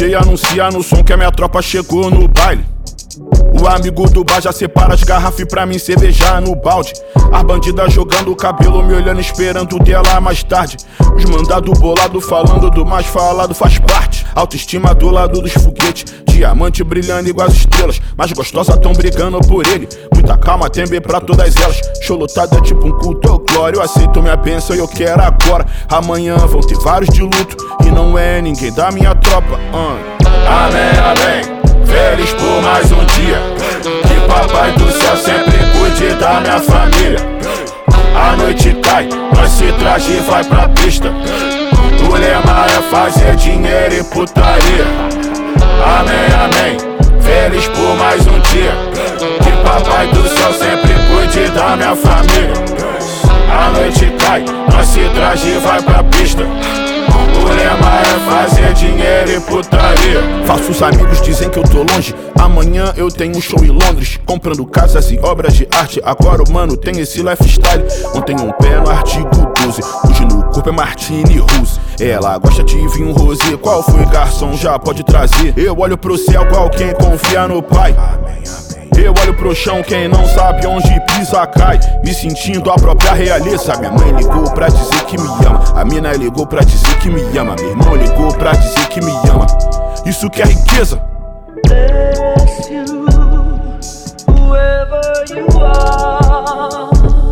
DJ anuncia no som que a minha tropa chegou no baile. O amigo do bar já separa as garrafas e pra mim cervejar no balde. As bandidas jogando o cabelo, me olhando, esperando dela mais tarde. Os mandados bolado falando do mais falado faz parte. Autoestima do lado dos foguetes, diamante brilhando igual as estrelas. Mais gostosa tão brigando por ele. Muita calma tem bem pra todas elas. Show lotado é tipo um culto ao glória. Eu aceito minha bênção e eu quero agora. Amanhã vão ter vários de luto e não é ninguém da minha tropa. Amém, amém. Feliz por mais um dia. Que papai do céu sempre cuide da minha família. A noite cai, nós se traje e vai pra pista. O lema é fazer dinheiro e putaria. Amém, amém. Feliz por mais um dia. Que papai do céu sempre cuide da minha família. A noite cai, nós se traje e vai pra pista. O lema é fazer dinheiro e putaria. Falsos amigos dizem que eu tô longe. Amanhã eu tenho um show em Londres, comprando casas e obras de arte. Agora o mano tem esse lifestyle. Ontem um pé no artigo 12, hoje no corpo é Martini Rose. Ela gosta de vinho rosé. Qual foi, garçom? Já pode trazer. Eu olho pro céu, qual quem confia no pai. Eu olho pro chão, quem não sabe onde pisa cai. Me sentindo a própria realeza. Minha mãe ligou pra dizer que me ama. A mina ligou pra dizer que me ama. Meu irmão ligou pra dizer que me ama. Isso que é riqueza. Bless you, whoever you are.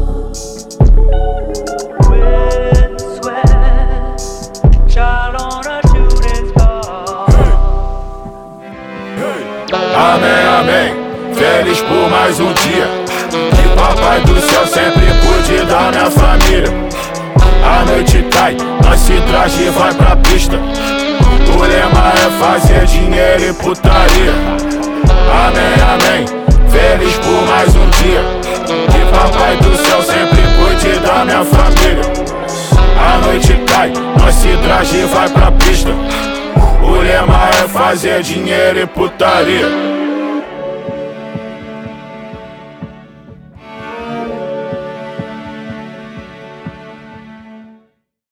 Red sweat, child on a shooting star. Amém, amém. Feliz por mais um dia. Que papai do céu sempre cuide da minha família. A noite cai, nós se traje e vai pra pista. O lema é fazer dinheiro e putaria. Amém, amém. Feliz por mais um dia. Que papai do céu sempre cuide da minha família. A noite cai, nós se traje e vai pra pista. O lema é fazer dinheiro e putaria.